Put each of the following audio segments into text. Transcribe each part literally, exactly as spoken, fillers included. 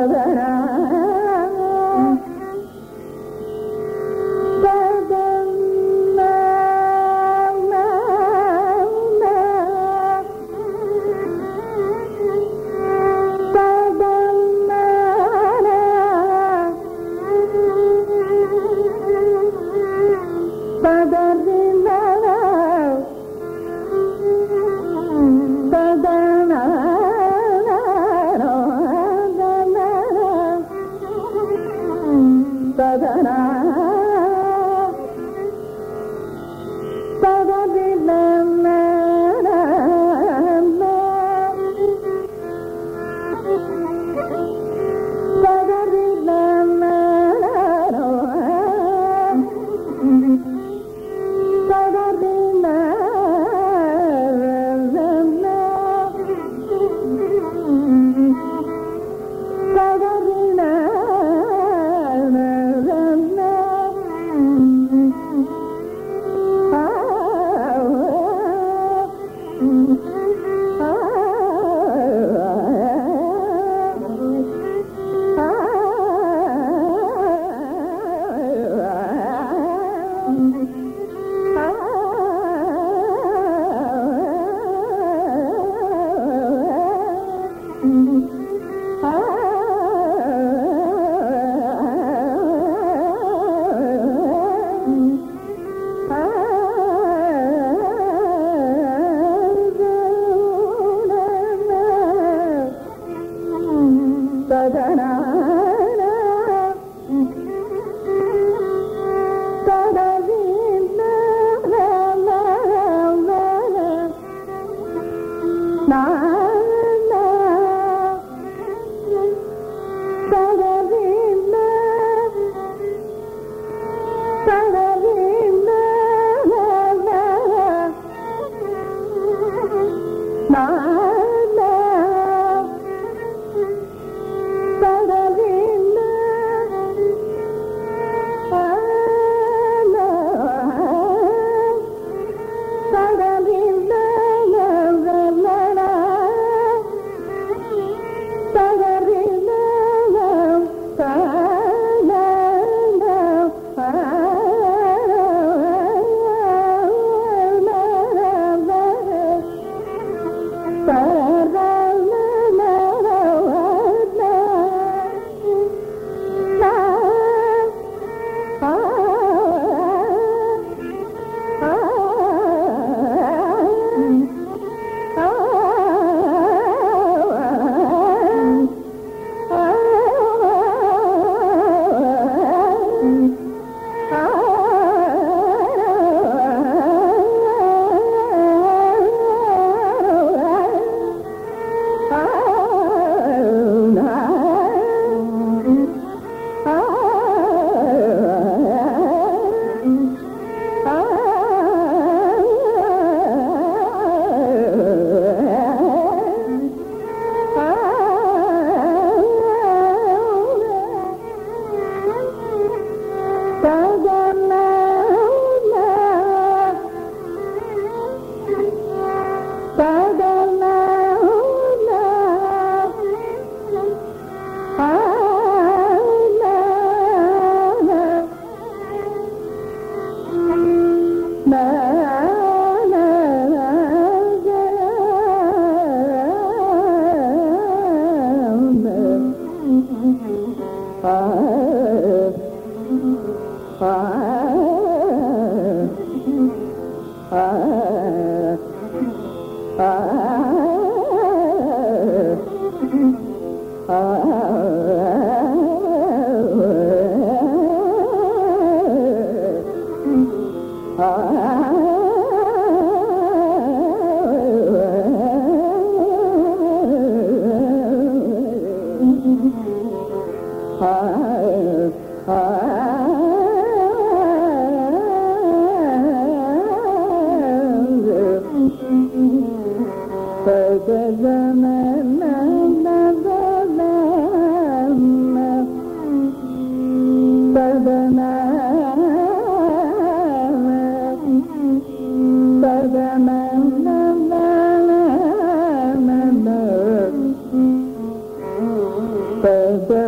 Bye.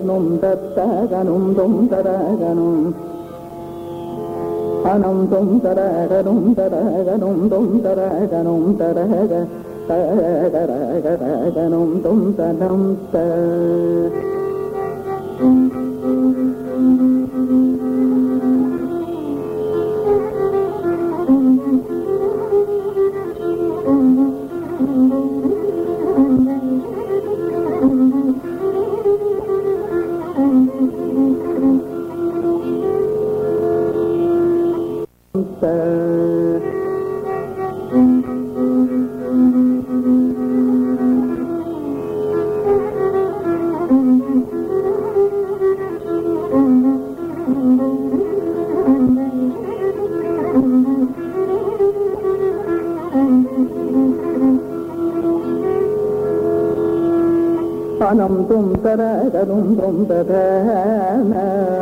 num taraga num dum taraga num anum dum taraga num taraga num dum taraga num taraga taraga taraga num dum tanum ta anam tum taraga num dum taraga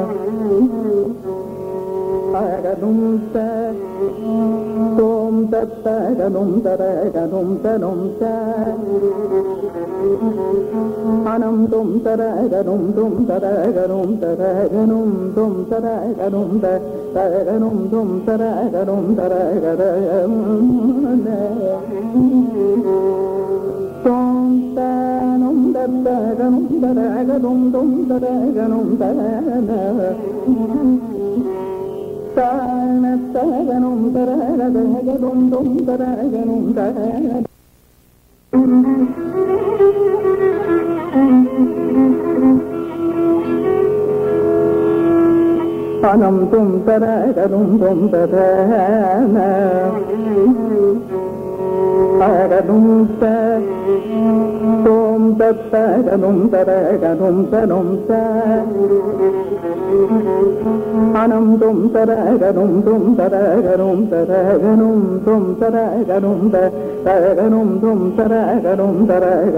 taraga num ta tum taraga num taraga num tanum ta anam tum taraga num dum taraga num taraga num dum taraga num taraga num dum taraga num taraga tum tanum taraga num taraga num dum taraga num taraga Tana taraga num taraga taraga dum dum taraga num taraga anam tum taraga dum dum taraga taraga dum ta tum taraga num taraga num tanum ta anam tum taraga num dum taraga num taraga num dum taraga num taraga num dum taraga num taraga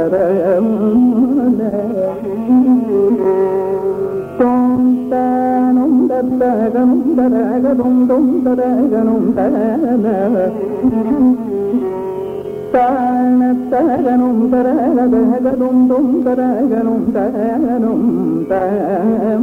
tum tanum taraga num taraga num dum taraga num taraga tana taraga num taraga taraga dum dum taraga num taraga num tam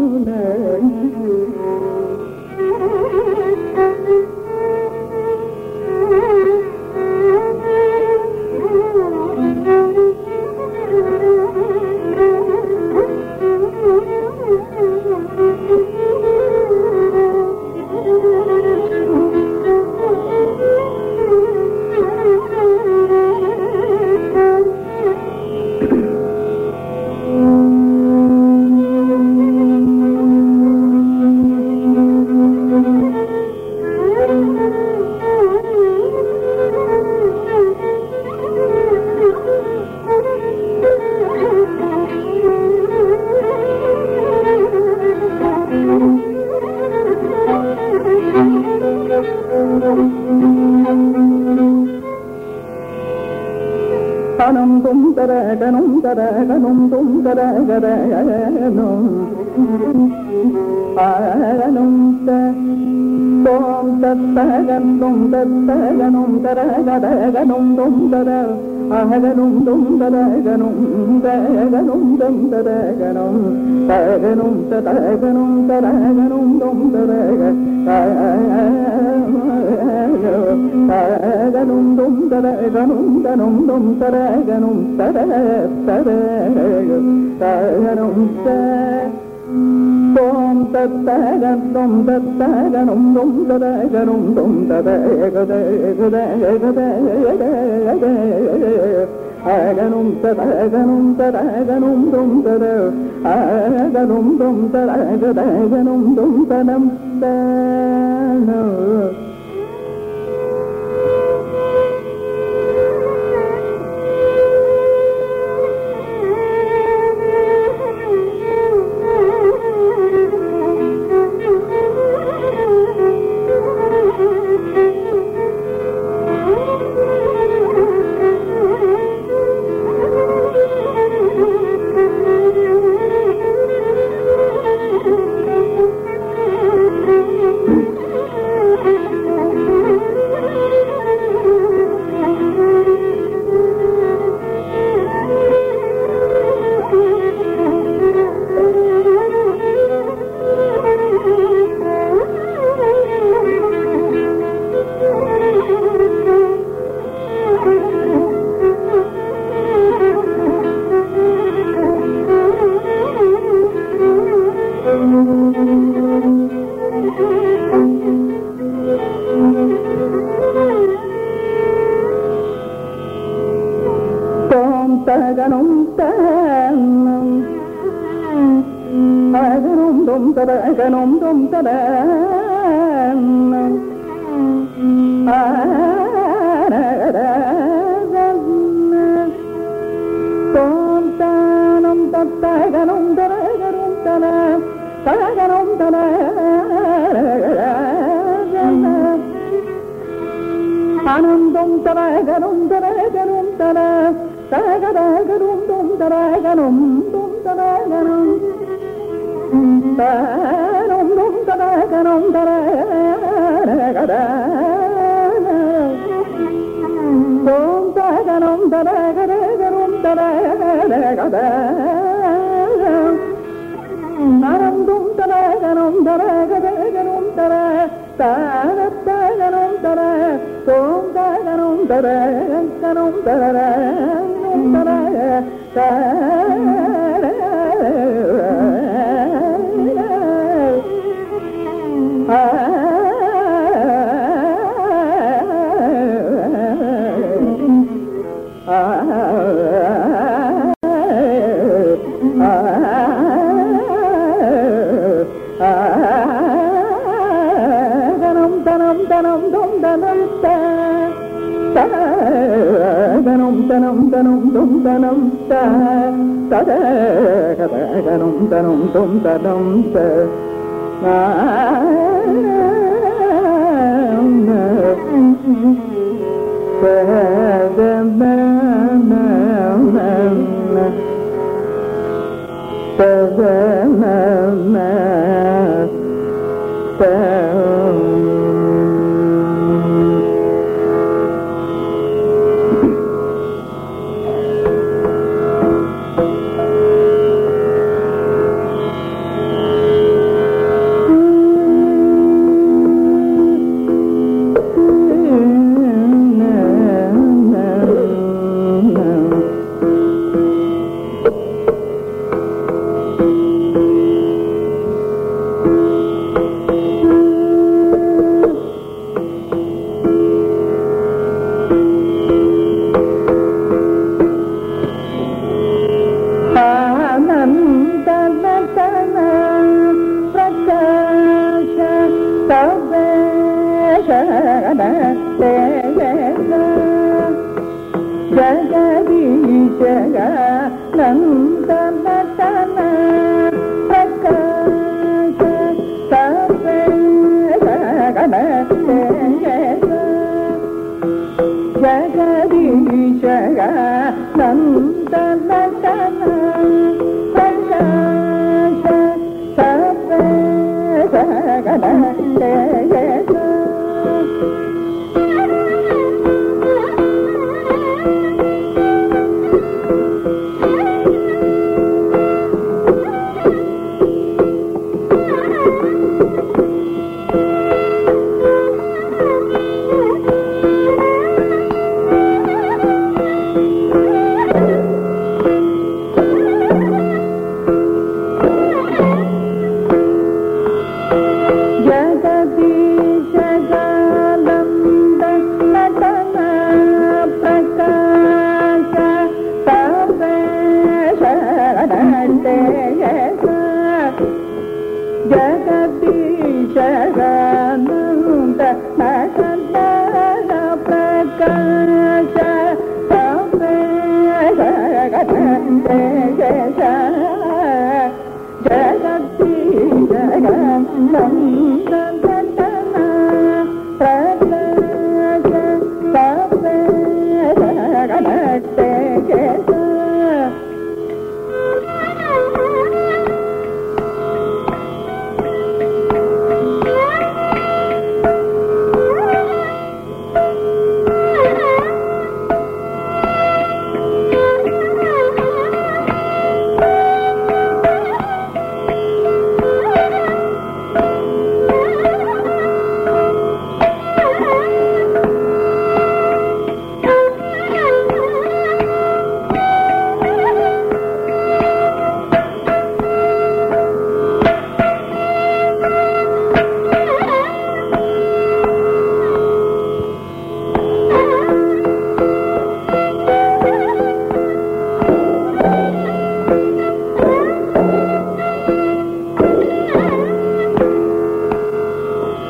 anam tum taraga num taraga num tum taraga num anum ta tum taraga num taraga num taraga taraga num tum taraga aga num tum taraga num taraga num tum taraga num taraga num taraga num taraga num tum taraga taraga num dum taraga num tanum dum taraga num taraga taraga taraga num ta tum taraga num taraga num dum taraga num dum taraga taraga taraga aga num taraga num taraga num dum taraga aga num dum taraga taraga num dum tanam tana தரகனும் தும் தர தோம் தானம் தத்தகனும் தரகனும் தர தரகனும் தர ஆனந்தம் தரகனும் தரகனும் தர தரகரும் தும் தரகனும் தும் தரகனும் தானும் தும் தரகனும் தரகர தோம் தரகனும் தரகரும் தரகர ஆனந்தும் தரகனும் தரகரும் தர தானத்தகனும் தர தோம் தகனும் தரகனும் தர தர தனம் தனம் தனம் தும் தனம் ததகதகனும் தனம் தும் தனம்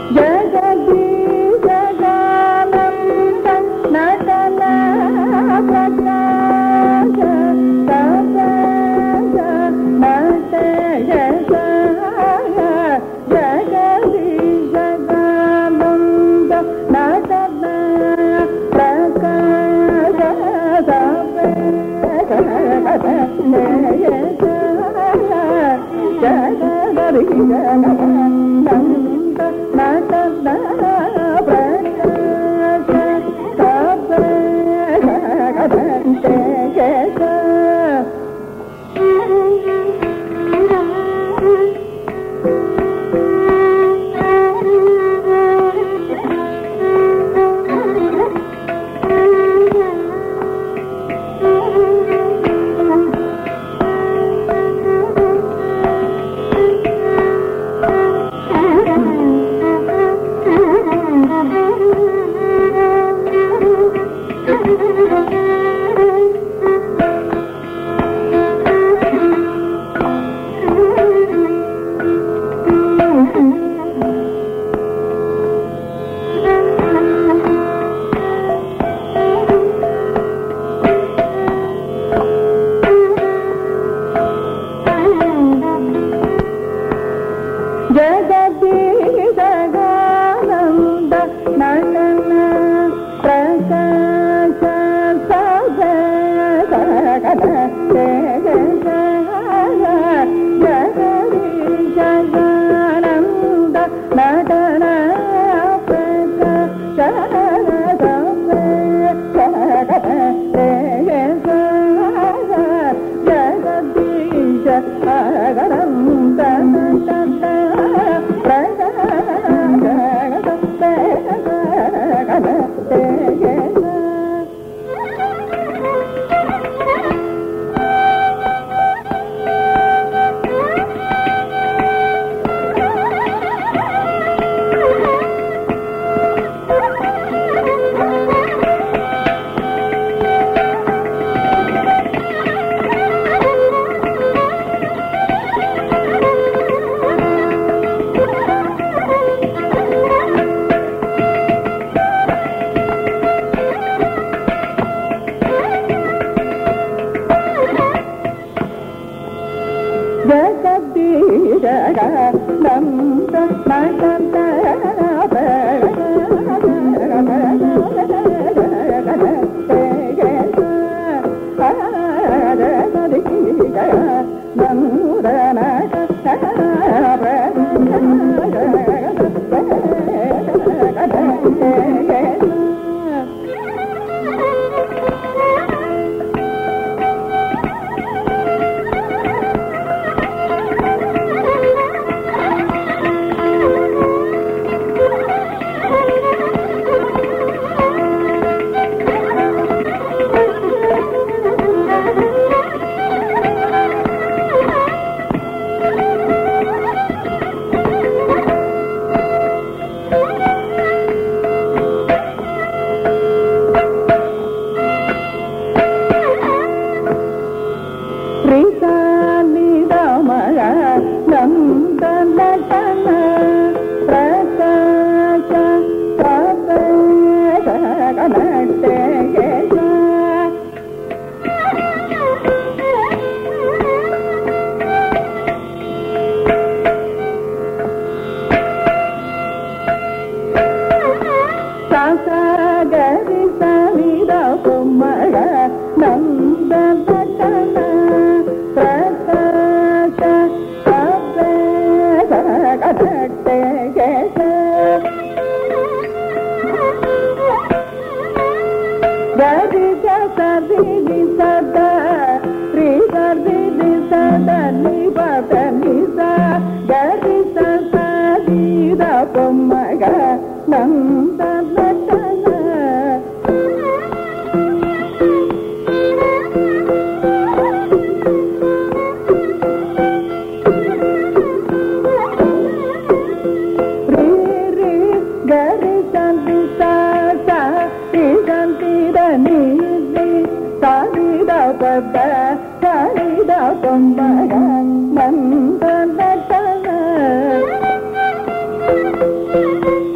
Thank you.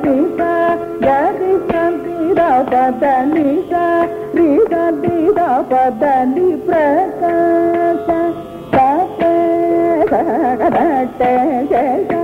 ri sa ga ri sa ri da pa da ni sa ri sa ri da pa da ni prakasha sa sa ga ga te ga ga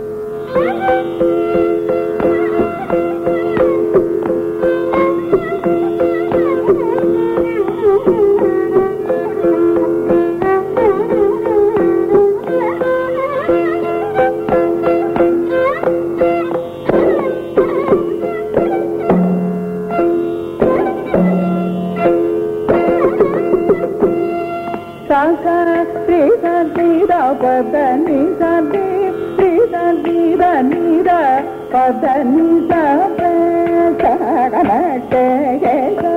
Padani sadi, sadi dani da, padani sabe, saganate gesa.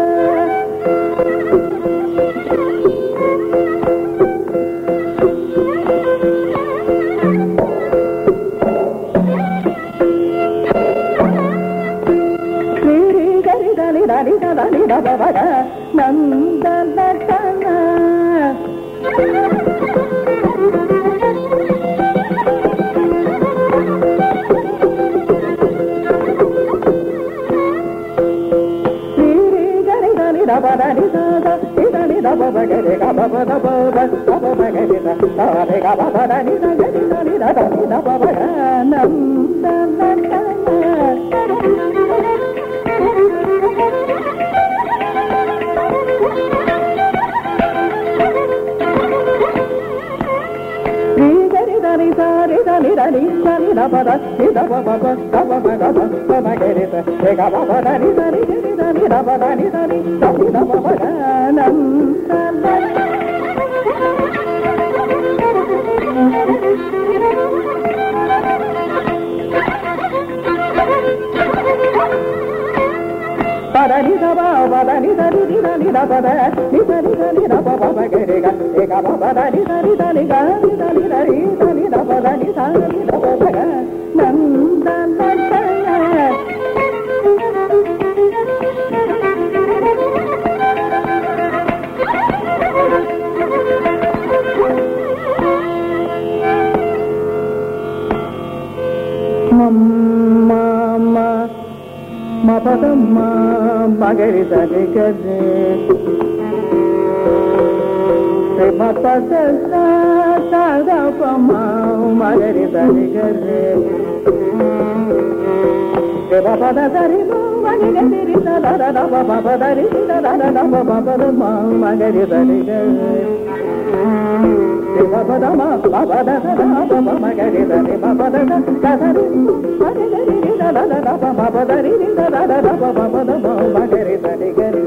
Siri gari dani dani dani da baba, nanda natana. Da ba da ni da da ni da ni da ba ba ga re ga ba ba da ba ba da ba ba ga re da da re ga ba ba da ni da ga ni da ni da da ni da ba ba ga nam da da da ni ga ni da ni da ni da ni da ni da ni da ba da ni da ba ba ba da ba ba ga ba ba ba ga re da re ga ba ba da ni da ni da ni da ba da ni da ni da ni da ba ba ga nam da da ba da ni da ba ba da ni da ni da ni da ba da ni da ni da ni da ba ba ga re ga re ga ba ba da ni da ni da ni ga ni da ni da ni da ni da ba da ni da ni da ba ba ga nam da da da Mama, ma pa da ma ma ga re da re ga re re ma pa sa sa sa da pa ma ma ga re da re ga re re ma pa da da re ma ga re re da da da da pa pa pa da re da da da da pa pa pa da ma ma ga re da re ga re re ma pa da ma pa pa da da da pa pa ma ga re da re ma pa da da da da re ma ga re da da da da pa pa pa da re da da da da pa pa pa da ma ma ga re da re ga re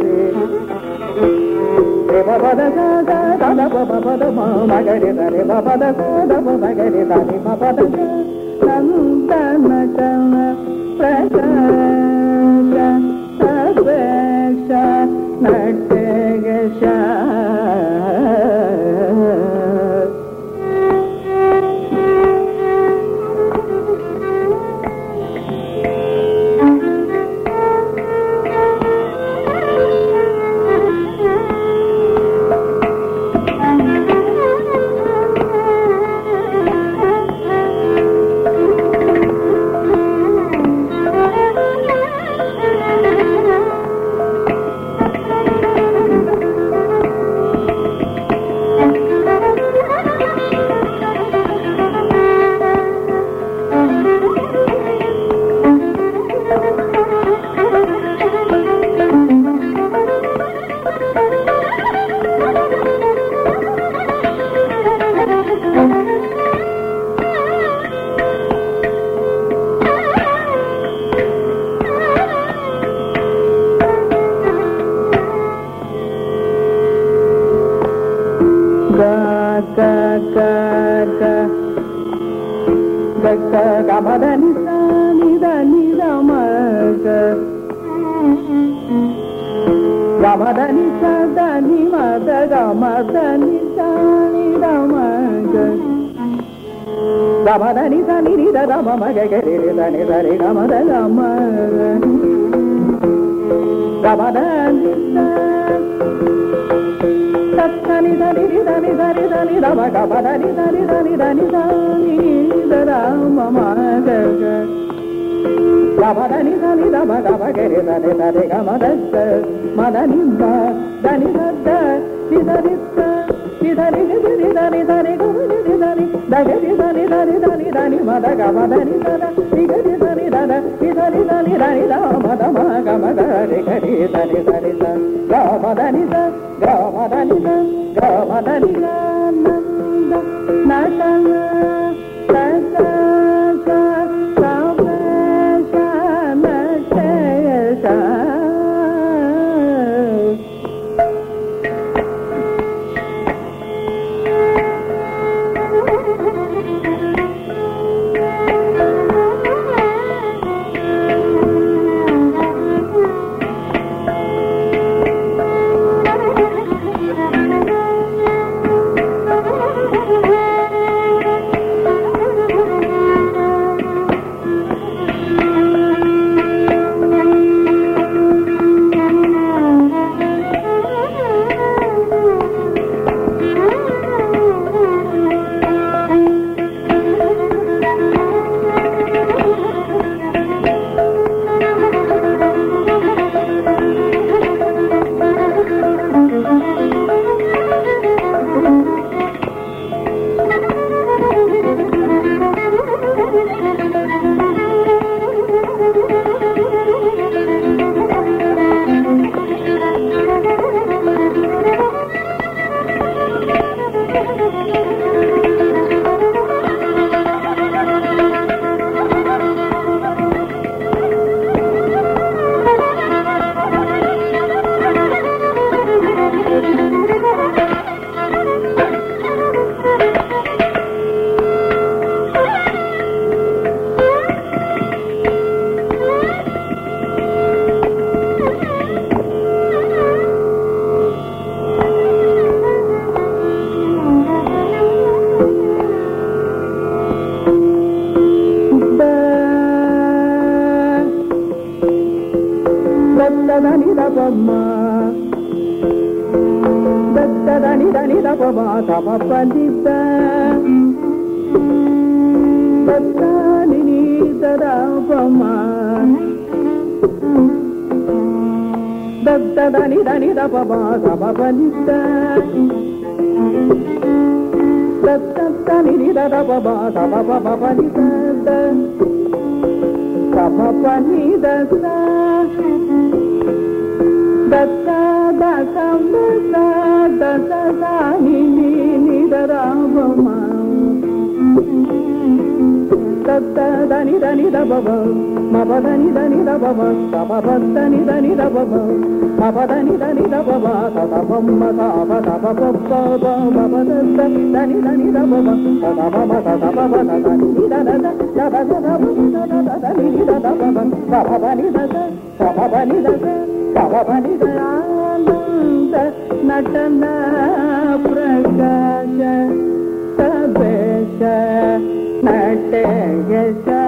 re ma pa da da da da da pa pa pa da ma ma ga re da re ma pa da da da pa ma ga re da re ma pa da da nam ta na ta na pra sa sa sa sa na te ga sha Gamadani sani dani damaga Gamadani sadani mada gamadani sani damaga Gamadani sani nida damaga gari dani dani gamada damaga Gamadani sani dani dani dani dani damaga Gamadani dani dani dani dani Mama ga ga Gamadani dani dama gama gere dani dani gamadasta madani ba dani dada didani da didani didani dani dani gamani dani dagadi dani dani dani dani mada gamadani dada digadi dani dada didani dani dani dama dama gama gare gare dani dani da gamadani da gamadani da gamadani da nanda nanda Dani dani da ba ba da ba ba ni da da da ni da da ba ba da ba ba ba ba ni da da da ba ba ni da da da da da da da da da da ni ni ni da da ba ma da da da ni da ni da ba ba ma ba da ni da ni da ba ba da ba ba da ni da ni da ba ba ma ba da ni da ni da ba ba da da ba ma da ba da ba ba ba ba ma ba da da da ni da ni da ba ba da da ba ma da da ba ba da da ni da da da da ba da da ba da da da da ni da da ba ba da ba ba ni da da da ba ba ni da da da ba ba ni da ananda natana prakasha sabesha nateyasha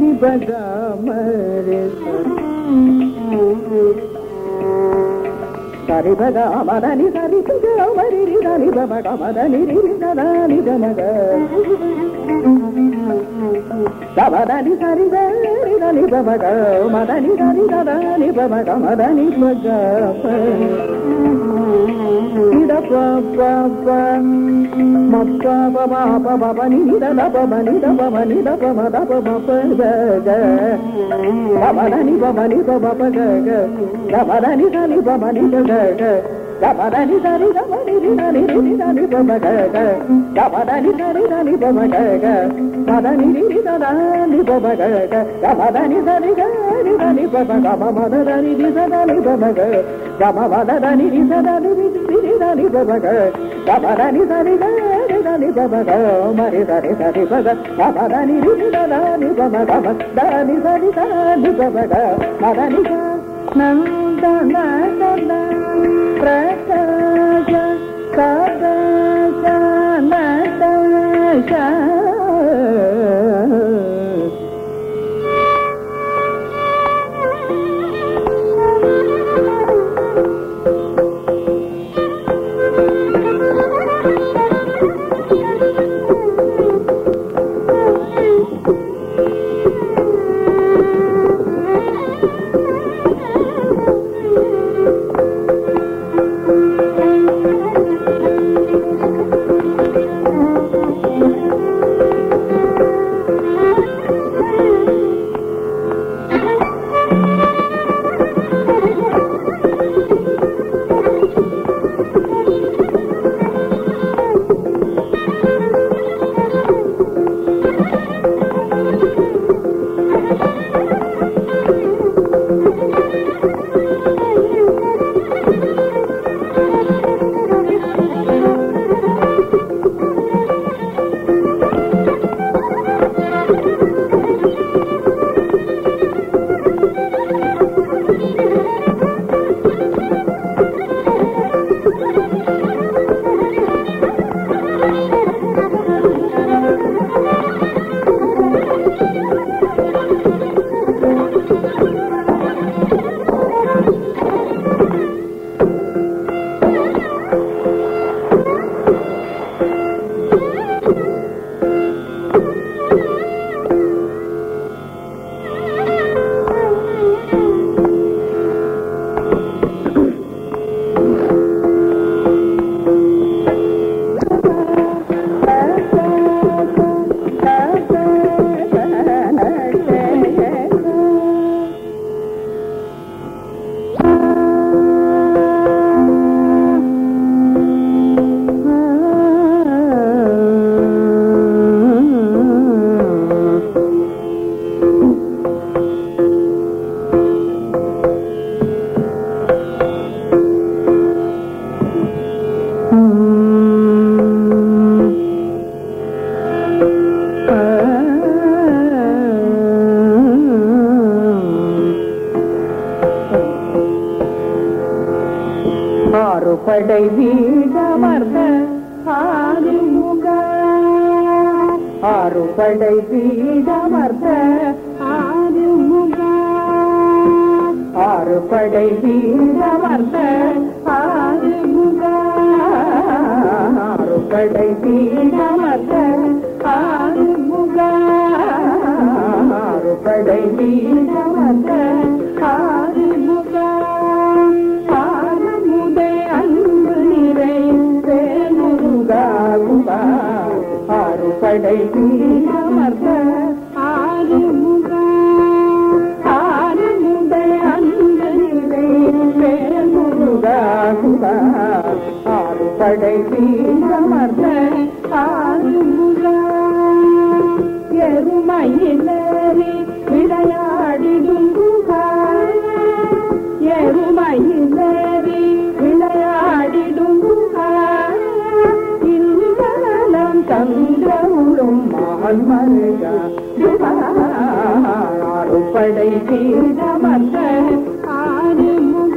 தி பகமரி சரி பகமதனி சரி பகமரி ரி பகமதனி ரி சதனி பமக சபதனி சரி சரி ரி பமக மதனி சரி சதனி பமக மதனி பகமரி ida pa pa pa ma pa pa pa pa pa pa ni da da pa pa ni da pa pa ni da pa ma da pa pa pa ga ga pa pa da ni pa pa ni pa pa pa ga ga da pa da ni da ni pa pa ni ga ga da pa da ni da ni da pa ni da ni ni da ni pa pa ga ga da pa da ni da ni da ni pa pa ga ga pa da ni ni da da ni pa pa ga ga da pa da ni da ni ga ni da ni pa pa ga ma ma da ni di da ni pa pa ga ga ma ma da ni di da ni di da ni pa pa ga da pa da ni da ni ga ni da ni pa pa ga ma ri da ni da ni pa ga da pa da ni di da da ni pa ma ga ma da ni da ni da ni pa pa ga ma da ni ga nanda na da prakasha kadasha nadasha படை வீடமர்ந்த ஆறுமுக ஆறு படை வீடமர்ந்த ஆறுமுக ஆறு படை வீடமர்ந்த ஆறுமுக ஆறு படை வீடமர்ந்த ஆறுமுக ஆறு படை வீடமர்ந்த ஆறுமுக ஆறு படை வீடமர்ந்த ஆறுமுக ஆறுமுகை அன்பு நிலை வேல்முருகா ஆறு படை வீடமர்ந்த ஆறுமுக எருமையிலேறி விளையாடிடும் எருமையிலேறி விளையாடிடும் சந்திரமுடும் மகன் மருகா ஆறு படை வீடமர்ந்த ஆறுமுக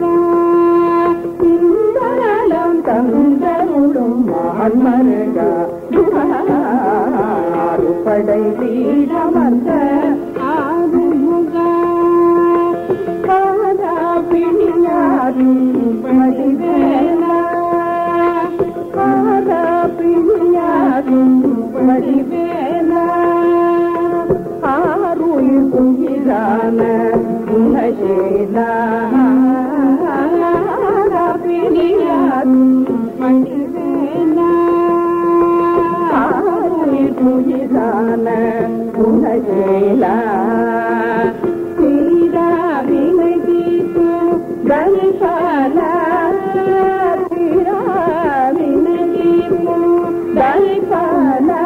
இந்தநலம் சந்திரமுடும் மகன் மருகா ஆறு படை வீடமர்ந்த ஆறு வடிவேலா பிரியாதும் வடிவேலா ஆருயிர் உயிரான குணசீலா பிரியாதும் வடிவேலா ஆருயிர் உயிரான குணசீலா தீராவினை தீர்த்து தனிபாலா தீராவினை தீர்த்து தனிபாலா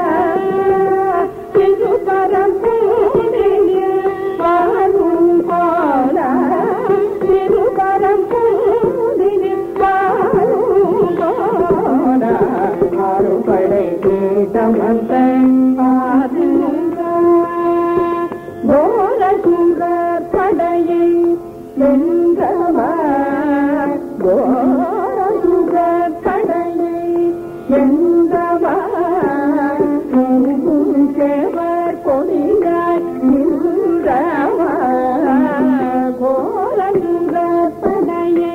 திருபரம் பூண்டில் வாழும் போலா திருபரம் பூண்டில் வாழும் போலா ஆறுபடை கீதமந்த கோரசுரர் படையை வென்றவர் கோரசுரர் படையை வென்றவர் சேவர் கொடியாய் நின்றவர் கோரசுரர் படையை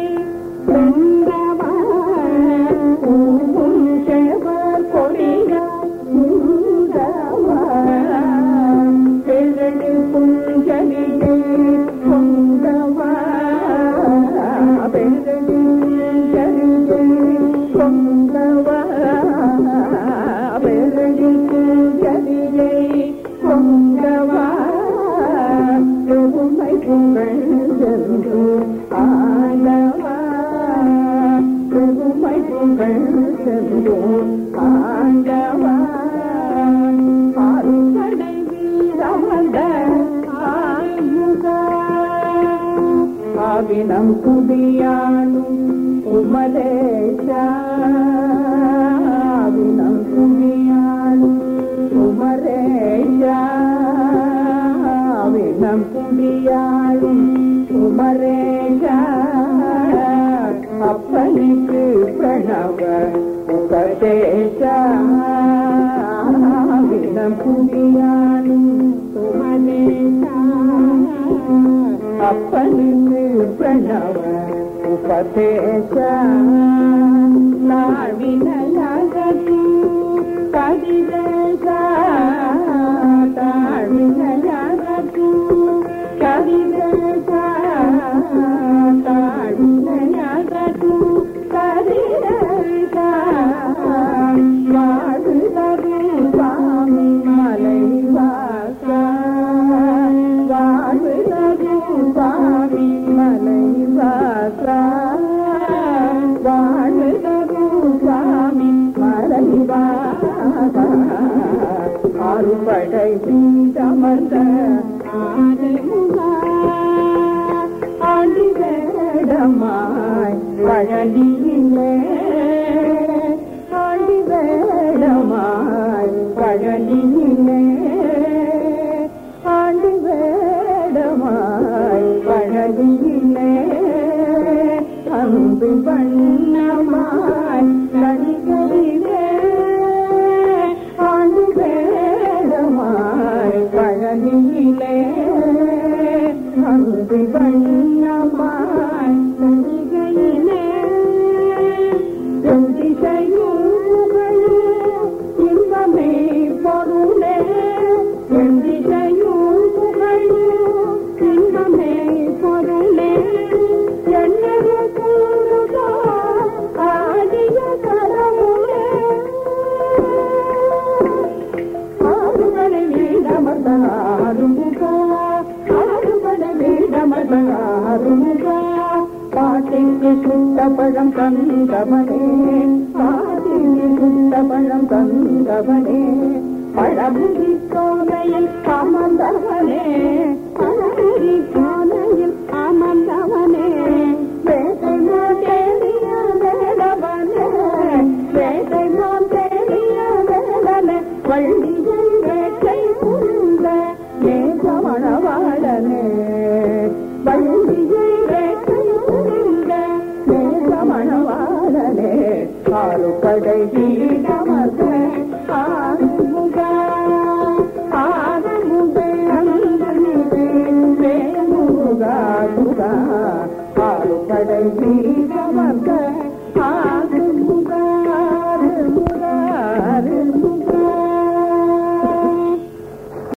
வென்றவர் சேவர் கொடியாய் நின்றவர் பெருடு புஞ்சலியை கொண்டவர் பெருடு புஞ்சலியை கொண்டவர் பெருடு புஞ்சலியை கொண்டவர் பெருமை புகழ் சென்று ஆண்டவர் பெருமை புகழ் சென்று ஆண்டவர் ஆறுபடை வீரமல்ல ஆவினம் குடியானும் உமரேஷா ஆவினம் குடியானும் உமரேஷா ஆவினம் குடியானும் உமரேஷா அப்பனுக்கு பிரணவ உபதேசா ஆவினம் குடியானும் உமரேஷா அப்பனுக்கு பிரணவ உபதேச நாவினயாகத்து கதிதேச தாழ்வினயாகத்து கதிதேச தாழ்வினயாகத்து கதிதேச வாழ்தரு சுவாமி மலைவாச வாழ்தரு சுவாமி மலைவாச வாழ்தரு சுவாமி மலைவாச ஆறுபடை வீடமர்ந்த ஆதிமுகா ஆண்டி வேடமாய் பழனியிலே ஆண்டி வேடமாய் பழனியிலே ஆண்டி வேடமாய் பழனியிலே அன்பு வண்ணமாய் நடிகரிலே ஆண்டி வேடமாய் பழனியிலே அன்பு வண்ணமாய் நடிகையிலே எந்திசையும் புகழும் இன்பமே பொருளே எந்திசையும் புகழும் இன்பமே பொருளே என்னது கூறுதோ ஆதிய கடவுளே ஆறுபடை வீடமர்ந்த ஆறுமுகா ஆறுபடை வீடமர்ந்த ஆறுமுகா பாட்டிக்கு சுட்ட பழம் தந்தவனே பாட்டிக்கு சுட்ட பழம் தந்தவனே பழமுதி சோலையில் அமர்ந்தவனே பழமுதி சோலையில் அமர்ந்தவனே வேதை நான் தேடிய வேடவனே வேதை நான் தேடிய வேடனே வள்ளியை வேட்டை புரிந்த மேகமணவாளனே வள்ளியை வேட்டை புரிந்த மேகமணவாளனே ஆறுபடை வீடமர்ந்த ஆறுமுகா ஆறுமுகே அன்பு வேமுகா துகா ஆறு படை வீரவர்க்க